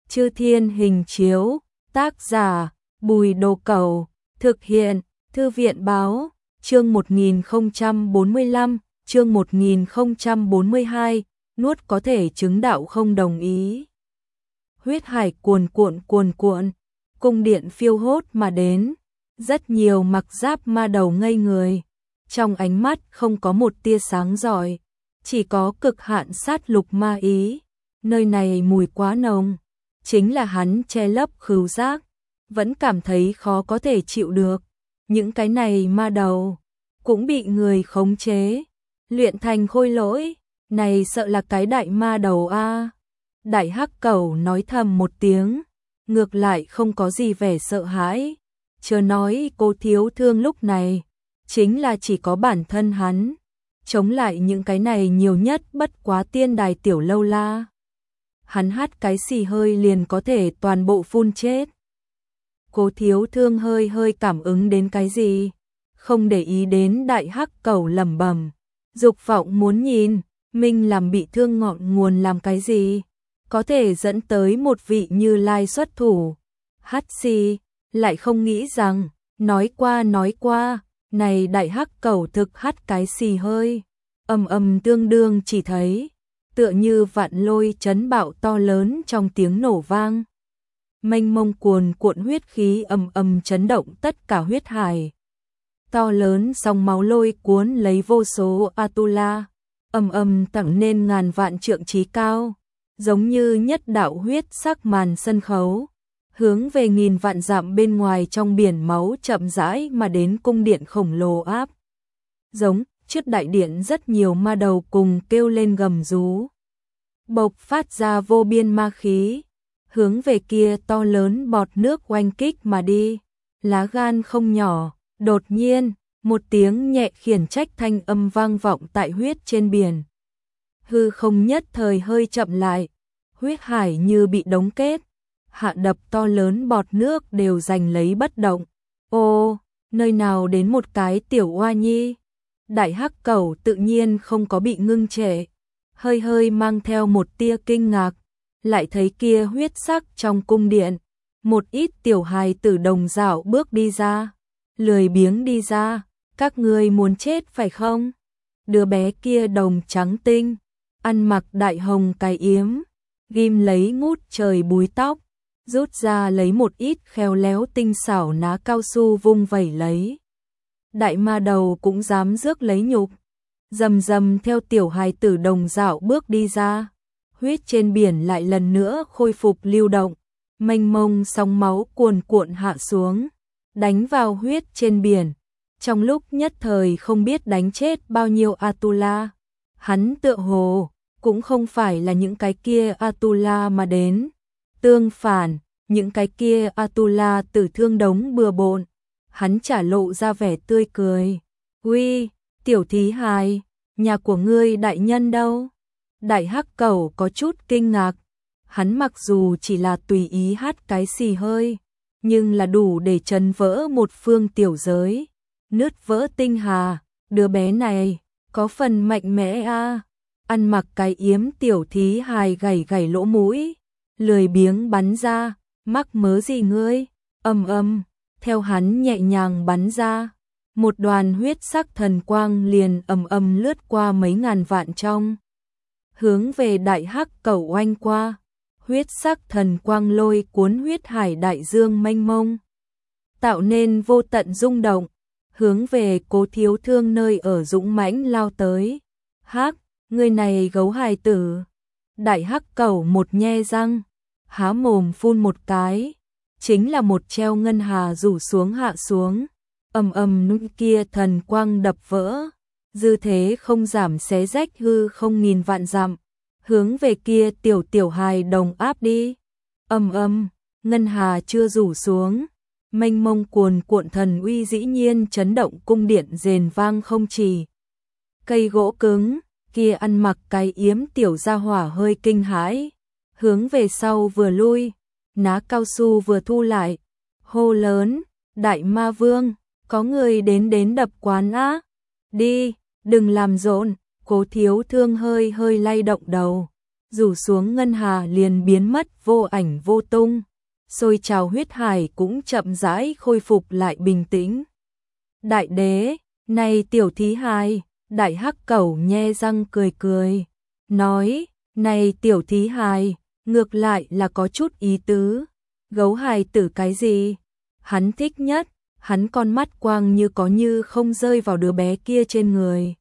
Chư Thiên Hình Chiếu, tác giả, Bùi Đồ Cẩu, thực hiện, Thư viện Báo, chương 1045, chương 1042, nuốt có thể chứng đạo không đồng ý. Huyết hải cuồn cuộn, cung điện phiêu hốt mà đến, rất nhiều mặc giáp ma đầu ngây người, trong ánh mắt không có một tia sáng rọi, chỉ có cực hạn sát lục ma ý, nơi này mùi quá nồng, chính là hắn che lấp khứu giác, vẫn cảm thấy khó có thể chịu được, những cái này ma đầu cũng bị người khống chế, luyện thành khôi lỗi, này sợ là cái đại ma đầu a. Đại Hắc Cẩu nói thầm một tiếng, ngược lại không có gì vẻ sợ hãi, chớ nói Cố Thiếu Thương lúc này, chính là chỉ có bản thân hắn, chống lại những cái này nhiều nhất bất quá tiên đài tiểu lâu la. Hắn hắt cái xì hơi liền có thể toàn bộ phun chết. Cố Thiếu Thương hơi cảm ứng đến cái gì, không để ý đến Đại Hắc Cẩu lẩm bẩm, dục vọng muốn nhìn, mình làm bị thương ngọn nguồn làm cái gì, có thể dẫn tới một vị Như Lai xuất thủ. Hắt xì, lại không nghĩ rằng, nói qua, này Đại Hắc Cẩu thực hắt cái xì hơi, tương đương chỉ thấy, tựa như vạn lôi chấn bạo to lớn trong tiếng nổ vang. Mênh mông cuồn cuộn huyết khí chấn động tất cả huyết hải. To lớn sóng máu lôi cuốn lấy vô số Atula, tặng nên ngàn vạn trượng trí cao, giống như nhất đạo huyết sắc màn sân khấu, hướng về nghìn vạn dặm bên ngoài trong biển máu chậm rãi mà đến cung điện khổng lồ áp. Giống, trước đại điện rất nhiều ma đầu cùng kêu lên gầm rú, bộc phát ra vô biên ma khí, hướng về kia to lớn bọt nước oanh kích mà đi, lá gan không nhỏ. Đột nhiên, một tiếng nhẹ khiển trách thanh âm vang vọng tại huyết trên biển. Hư không nhất thời hơi chậm lại, huyết hải như bị đóng kết, hạ đập to lớn bọt nước đều giành lấy bất động. Ô, nơi nào đến một cái tiểu oa nhi? Đại Hắc Cẩu tự nhiên không có bị ngưng trệ, hơi mang theo một tia kinh ngạc, lại thấy kia huyết sắc trong cung điện, một ít tiểu hài tử đồng dạo bước đi ra. Lười biếng đi ra, các ngươi muốn chết phải không? Đứa bé kia đồng trắng tinh, ăn mặc đại hồng cái yếm, ghim lấy ngút trời búi tóc, rút ra lấy một ít khéo léo tinh xảo ná cao su vung vẩy lấy. Đại ma đầu cũng dám rước lấy nhục, rầm theo tiểu hài tử đồng dạo bước đi ra, huyết trên biển lại lần nữa khôi phục lưu động, mênh mông sóng máu cuồn cuộn hạ xuống, đánh vào huyết trên biển, trong lúc nhất thời không biết đánh chết bao nhiêu Atula. Hắn tựa hồ cũng không phải là những cái kia Atula mà đến, tương phản, những cái kia Atula tử thương đống bừa bộn. Hắn trả lộ ra vẻ tươi cười, "Uy, tiểu thí hài, nhà của ngươi đại nhân đâu?" Đại Hắc Cẩu có chút kinh ngạc, hắn mặc dù chỉ là tùy ý hát cái xì hơi, nhưng là đủ để chấn vỡ một phương tiểu giới, nứt vỡ tinh hà. Đứa bé này có phần mạnh mẽ a. Ăn mặc cái yếm tiểu thí hài gảy lỗ mũi, lười biếng bắn ra, mắc mớ gì ngươi? Theo hắn nhẹ nhàng bắn ra, một đoàn huyết sắc thần quang liền lướt qua mấy ngàn vạn trong, hướng về Đại Hắc Cẩu oanh qua. Huyết sắc thần quang lôi cuốn huyết hải đại dương mênh mông, tạo nên vô tận rung động, hướng về Cố Thiếu Thương nơi ở dũng mãnh lao tới. "Hắc, người này gấu hài tử." Đại Hắc Cẩu một nhe răng, há mồm phun một cái, chính là một treo ngân hà rủ xuống hạ xuống, núi kia thần quang đập vỡ, dư thế không giảm xé rách hư không nghìn vạn dặm, hướng về kia tiểu hài đồng áp đi. Ngân hà chưa rủ xuống, mênh mông cuồn cuộn thần uy dĩ nhiên chấn động cung điện rền vang không chỉ. Cây gỗ cứng, kia ăn mặc cái yếm tiểu gia hỏa hơi kinh hãi, hướng về sau vừa lui, ná cao su vừa thu lại, hô lớn, "Đại Ma Vương, có người đến đập quán á, đi, đừng làm rộn." Cố Thiếu Thương hơi lay động đầu, rủ xuống ngân hà liền biến mất vô ảnh vô tung, sôi trào huyết hải cũng chậm rãi khôi phục lại bình tĩnh. Đại đế, này tiểu thí hài, đại hắc cẩu nhe răng cười cười, nói, này tiểu thí hài, ngược lại là có chút ý tứ, gấu hài tử cái gì? Hắn thích nhất, hắn con mắt quang như có như không rơi vào đứa bé kia trên người,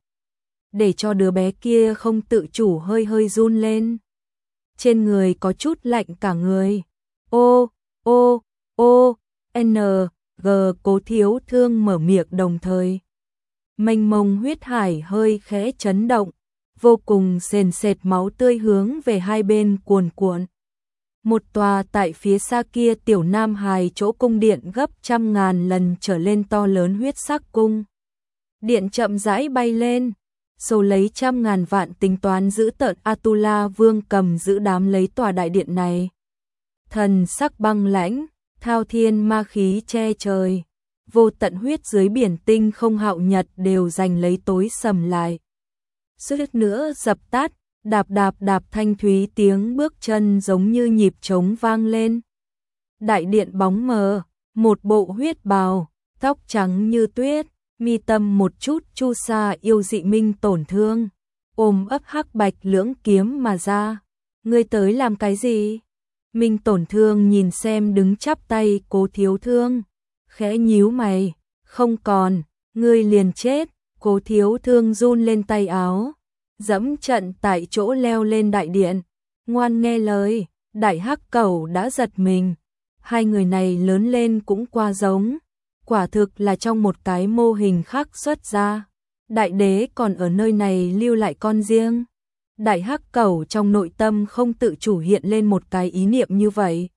để cho đứa bé kia không tự chủ hơi hơi run lên. Trên người có chút lạnh cả người. Ô, ô, ô, n, g Cố Thiếu Thương mở miệng đồng thời. Mênh mông huyết hải hơi khẽ chấn động, vô cùng sền sệt máu tươi hướng về hai bên cuồn cuộn. Một tòa tại phía xa kia tiểu nam hài chỗ cung điện gấp trăm ngàn lần trở lên to lớn huyết sắc cung. Điện chậm rãi bay lên, số lấy trăm ngàn vạn tính toán giữ tợn Atula Vương cầm giữ đám lấy tòa đại điện này. Thần sắc băng lãnh, thao thiên ma khí che trời, vô tận huyết dưới biển tinh không hạo nhật đều giành lấy tối sầm lại. Suýt nữa dập tắt, đạp đạp đạp thanh thúy tiếng bước chân giống như nhịp trống vang lên. Đại điện bóng mờ, một bộ huyết bào, tóc trắng như tuyết, mi tâm một chút chu sa yêu dị Minh Tổn Thương, ôm ấp hắc bạch lưỡng kiếm mà ra. Ngươi tới làm cái gì? Minh Tổn Thương nhìn xem đứng chắp tay Cố Thiếu Thương, khẽ nhíu mày, không còn, ngươi liền chết. Cố Thiếu Thương run lên tay áo, dẫm trận tại chỗ leo lên đại điện, ngoan nghe lời. Đại hắc cẩu đã giật mình, hai người này lớn lên cũng quá giống, quả thực là trong một cái mô hình khác xuất ra. Đại đế còn ở nơi này lưu lại con riêng. Đại hắc cẩu trong nội tâm không tự chủ hiện lên một cái ý niệm như vậy.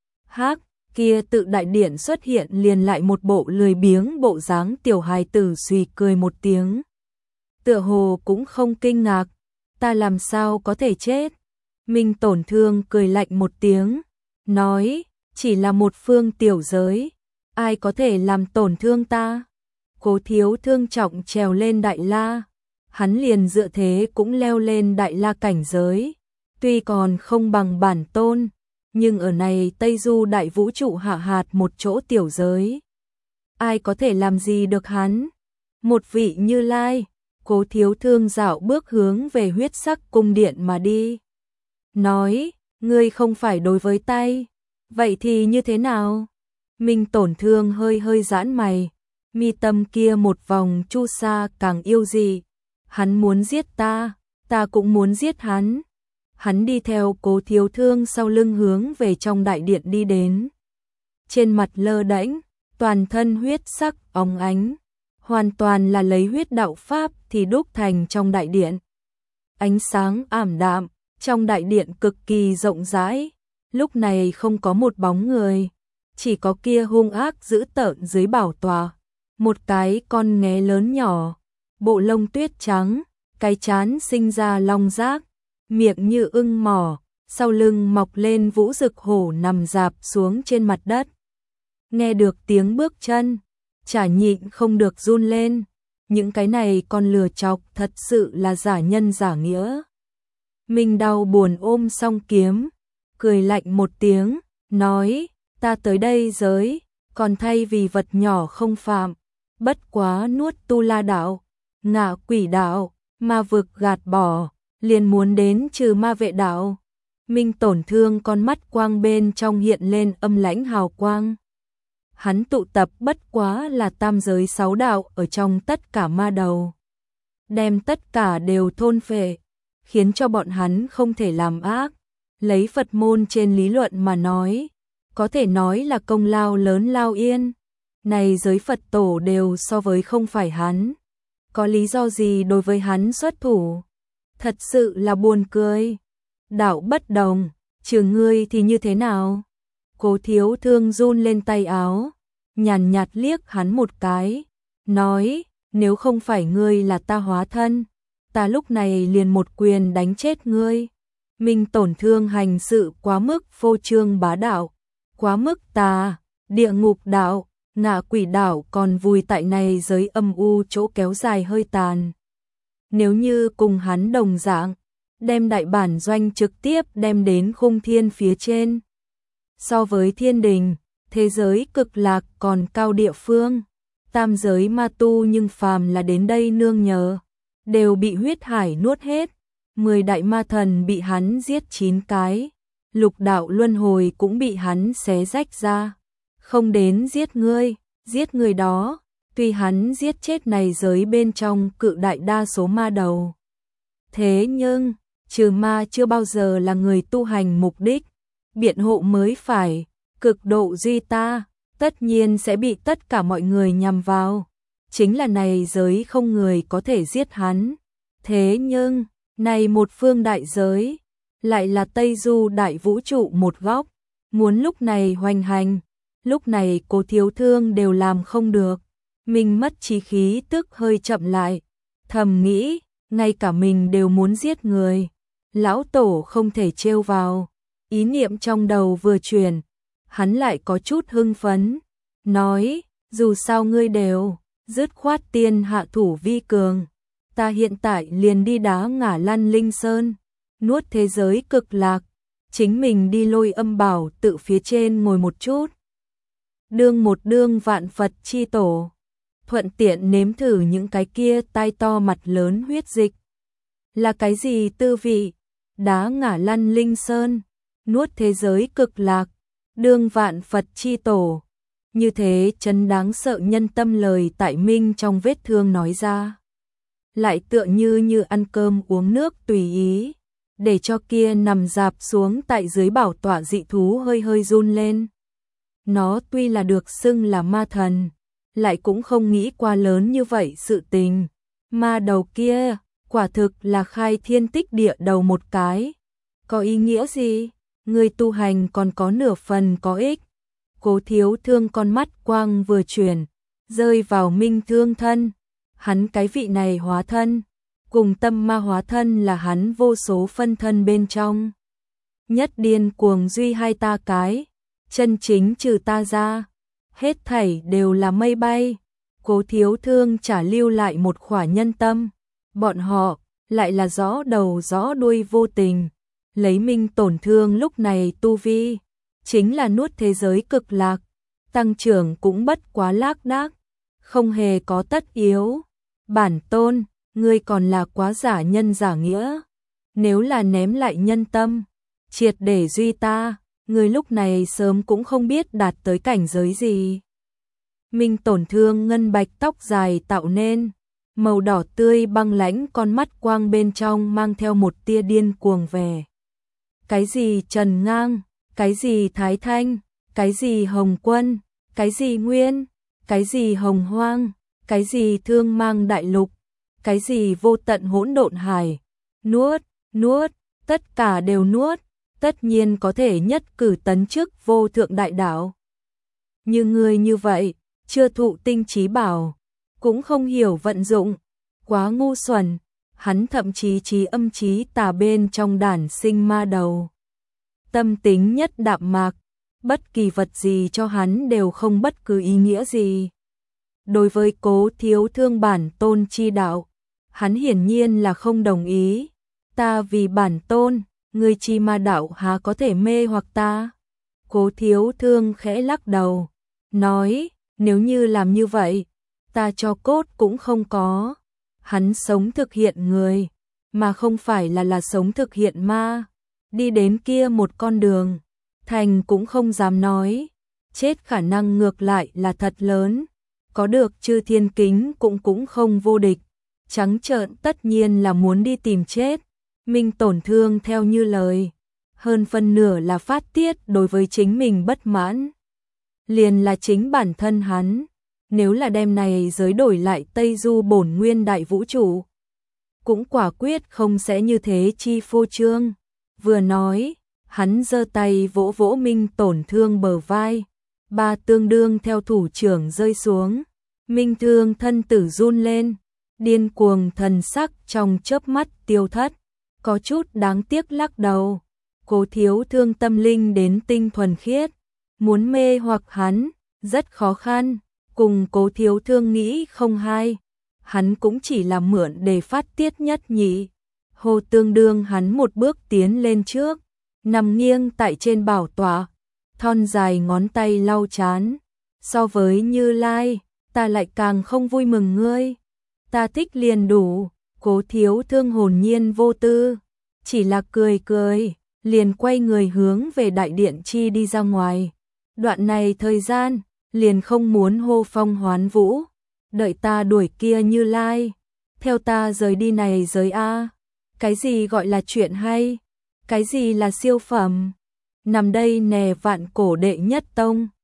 Hắc kia tự đại điện xuất hiện liền lại một bộ lười biếng bộ dáng tiểu hài tử suy cười một tiếng. Tựa hồ cũng không kinh ngạc, ta làm sao có thể chết? Minh Tổn Thương cười lạnh một tiếng, nói, chỉ là một phương tiểu giới, ai có thể làm tổn thương ta? Cố Thiếu Thương trọng trèo lên đại la, hắn liền dựa thế cũng leo lên đại la cảnh giới, tuy còn không bằng bản tôn, nhưng ở này Tây Du đại vũ trụ hạ hạt một chỗ tiểu giới, ai có thể làm gì được hắn? Một vị Như Lai. Cố Thiếu Thương dạo bước hướng về huyết sắc cung điện mà đi, nói, ngươi không phải đối với tay, vậy thì như thế nào? Minh Tổn Thương hơi hơi giãn mày, mi tâm kia một vòng chu sa càng yêu dị, hắn muốn giết ta, ta cũng muốn giết hắn. Hắn đi theo Cố Thiếu Thương sau lưng hướng về trong đại điện đi đến. Trên mặt lơ đễnh, toàn thân huyết sắc óng ánh, hoàn toàn là lấy huyết đạo pháp thì đúc thành trong đại điện. Ánh sáng ảm đạm, trong đại điện cực kỳ rộng rãi, lúc này không có một bóng người, chỉ có kia hung ác dữ tợn dưới bảo tòa, một cái con nghé lớn nhỏ, bộ lông tuyết trắng, cái trán sinh ra long giác, miệng như ưng mỏ, sau lưng mọc lên vũ dực hổ nằm rạp xuống trên mặt đất. Nghe được tiếng bước chân, chả nhịn không được run lên, những cái này con lừa chọc thật sự là giả nhân giả nghĩa. Mình đau buồn ôm song kiếm, cười lạnh một tiếng, nói, ta tới đây giới, còn thay vì vật nhỏ không phạm, bất quá nuốt tu la đạo, ngạ quỷ đạo, ma vực gạt bỏ, liền muốn đến trừ ma vệ đạo. Minh Tổn Thương con mắt quang bên trong hiện lên âm lãnh hào quang. Hắn tụ tập bất quá là tam giới 6 đạo ở trong tất cả ma đầu, đem tất cả đều thôn phệ, khiến cho bọn hắn không thể làm ác. Lấy Phật môn trên lý luận mà nói, có thể nói là công lao lớn lao yên. Này giới Phật tổ đều so với không phải hắn, có lý do gì đối với hắn xuất thủ? Thật sự là buồn cười. Đạo bất đồng, trừ ngươi thì như thế nào? Cố Thiếu Thương run lên tay áo, nhàn nhạt liếc hắn một cái, nói, nếu không phải ngươi là ta hóa thân, ta lúc này liền một quyền đánh chết ngươi. Minh Tổn Thương hành sự quá mức phô trương bá đạo, quá mức tà, địa ngục đạo, ngạ quỷ đạo còn vùi tại này giới âm u chỗ kéo dài hơi tàn. Nếu như cùng hắn đồng dạng, đem đại bản doanh trực tiếp đem đến khung thiên phía trên. So với thiên đình, thế giới cực lạc còn cao địa phương, tam giới ma tu nhưng phàm là đến đây nương nhờ, đều bị huyết hải nuốt hết, 10 đại ma thần bị hắn giết 9 cái, lục đạo luân hồi cũng bị hắn xé rách ra, không đến giết người đó, tuy hắn giết chết này giới bên trong cự đại đa số ma đầu. Thế nhưng, trừ ma chưa bao giờ là người tu hành mục đích, biện hộ mới phải, cực độ duy ta, tất nhiên sẽ bị tất cả mọi người nhằm vào. Chính là này giới không người có thể giết hắn. Thế nhưng, này một phương đại giới, lại là Tây Du đại vũ trụ một góc, muốn lúc này hoành hành, lúc này Cố Thiếu Thương đều làm không được. Mình mất trí khí tức hơi chậm lại, thầm nghĩ, ngay cả mình đều muốn giết người. Lão Tổ không thể trêu vào. Ý niệm trong đầu vừa chuyển, hắn lại có chút hưng phấn, nói, dù sao ngươi đều, dứt khoát tiên hạ thủ vi cường. Ta hiện tại liền đi đá ngả Lăn Linh Sơn, nuốt thế giới cực lạc, chính mình đi Lôi Âm Bảo tự phía trên ngồi một chút. Đương vạn Phật chi tổ, thuận tiện nếm thử những cái kia tai to mặt lớn huyết dịch. Là cái gì tư vị? Đá ngả Lăn Linh Sơn, nuốt thế giới cực lạc, đương vạn Phật chi tổ. Như thế chấn đáng sợ nhân tâm lời tại minh trong vết thương nói ra. Lại tựa như ăn cơm uống nước tùy ý, để cho kia nằm dạp xuống tại dưới bảo tọa dị thú hơi hơi run lên. Nó tuy là được xưng là ma thần, lại cũng không nghĩ qua lớn như vậy sự tình. Ma đầu kia, quả thực là khai thiên tích địa đầu một cái. Có ý nghĩa gì? Người tu hành còn có nửa phần có ích. Cố Thiếu Thương con mắt quang vừa chuyển, rơi vào Minh Thương thân. Hắn cái vị này hóa thân, cùng tâm ma hóa thân là hắn vô số phân thân bên trong. Nhất điên cuồng duy hai ta cái, chân chính trừ ta ra, hết thảy đều là mây bay. Cố Thiếu Thương trả lưu lại một khỏa nhân tâm, bọn họ lại là rõ đầu rõ đuôi vô tình. Lấy Minh Tổn Thương lúc này tu vi, chính là nuốt thế giới cực lạc, tăng trưởng cũng bất quá lác đác, không hề có tất yếu. Bản tôn, ngươi còn là quá giả nhân giả nghĩa. Nếu là ném lại nhân tâm, triệt để duy ta, ngươi lúc này sớm cũng không biết đạt tới cảnh giới gì. Minh Tổn Thương ngân bạch tóc dài tạo nên, màu đỏ tươi băng lãnh con mắt quang bên trong mang theo một tia điên cuồng vẻ. Cái gì Trần Ngang, cái gì Thái Thanh, cái gì Hồng Quân, cái gì Nguyên, cái gì Hồng Hoang, cái gì Thương Mang Đại Lục, cái gì vô tận hỗn độn hải, nuốt, tất cả đều nuốt, tất nhiên có thể nhất cử tấn chức vô thượng đại đạo. Như người như vậy, chưa thụ tinh trí bảo, cũng không hiểu vận dụng, quá ngu xuẩn, hắn thậm chí trí âm trí tà bên trong đản sinh ma đầu. Tâm tính nhất đạm mạc, bất kỳ vật gì cho hắn đều không bất cứ ý nghĩa gì. Đối với Cố Thiếu Thương bản tôn chi đạo, hắn hiển nhiên là không đồng ý. Ta vì bản tôn, người chi ma đạo há có thể mê hoặc ta? Cố Thiếu Thương khẽ lắc đầu, nói, nếu như làm như vậy, ta cho cốt cũng không có. Hắn sống thực hiện người, mà không phải là sống thực hiện ma. Đi đến kia một con đường, thành cũng không dám nói, chết khả năng ngược lại là thật lớn. Có được chư thiên kính cũng không vô địch, trắng trợn tất nhiên là muốn đi tìm chết. Minh Tổn Thương theo như lời, hơn phân nửa là phát tiết đối với chính mình bất mãn. Liền là chính bản thân hắn, nếu là đem này giới đổi lại Tây Du bổn nguyên đại vũ trụ, cũng quả quyết không sẽ như thế chi phô trương. Vừa nói, hắn giơ tay vỗ vỗ Minh Tổn Thương bờ vai, ba tương đương theo thủ trưởng rơi xuống. Minh Thương thân tử run lên, điên cuồng thần sắc trong chớp mắt tiêu thất, có chút đáng tiếc lắc đầu. Cố Thiếu Thương tâm linh đến tinh thuần khiết, muốn mê hoặc hắn, rất khó khăn, cùng Cố Thiếu Thương nghĩ không hai, hắn cũng chỉ là mượn để phát tiết nhất nhị. Hồ Tương đương hắn một bước tiến lên trước, nằm nghiêng tại trên bảo tọa, thon dài ngón tay lau trán. So với Như Lai, ta lại càng không vui mừng ngươi. Ta thích liền đủ. Cố Thiếu Thương hồn nhiên vô tư, chỉ là cười cười, liền quay người hướng về đại điện chi đi ra ngoài. Đoạn này thời gian, liền không muốn hô phong hoán vũ, đợi ta đuổi kia Như Lai, theo ta rời đi này giới a. Cái gì gọi là chuyện hay? Cái gì là siêu phẩm? Nằm đây nè vạn cổ đệ nhất tông.